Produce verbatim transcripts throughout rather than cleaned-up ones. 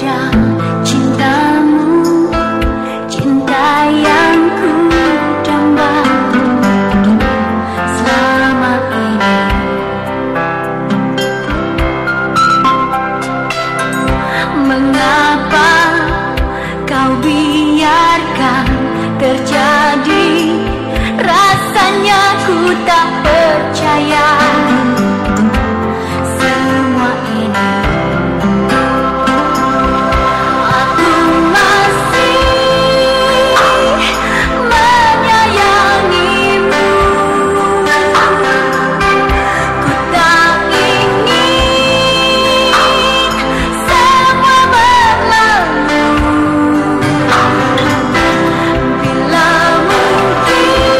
pada cintamu, cinta yang ku damba selama ini. Mengapa kau biarkan terjadi? Rasanya ku tak percaya semua ini. Aku masih menyayangimu. Ku tak ingin semua berlalu. Bila mungkin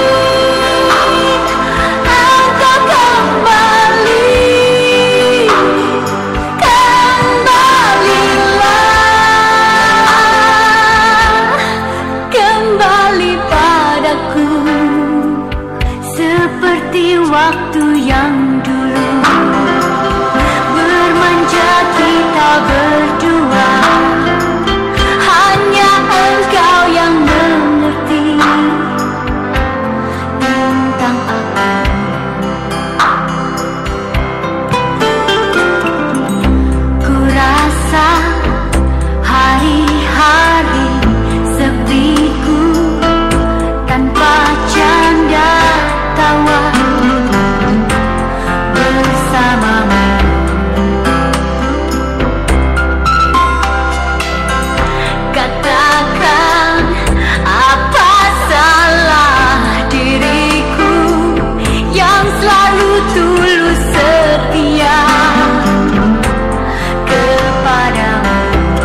engkau kembali, kembalilah, kembali padaku seperti waktu yang dulu. Bermanja kita berdua, hanya engkau yang mengerti tentang aku. Ku rasa hari-hari sepiku tanpa canda tawa bersamamu. Katakan apa salah diriku yang selalu tulus setia kepadamu.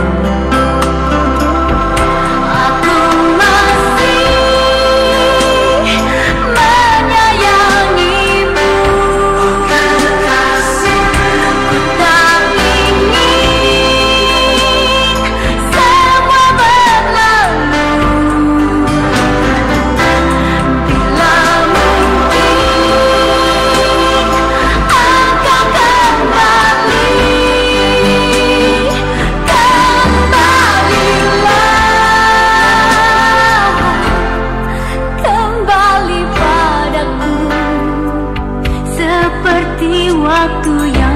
Aku masih menyayangimu. Ku tak ingin semua berlalu. Bila mungkin engkau kembali, kembalilah, kembali padaku seperti waktu yang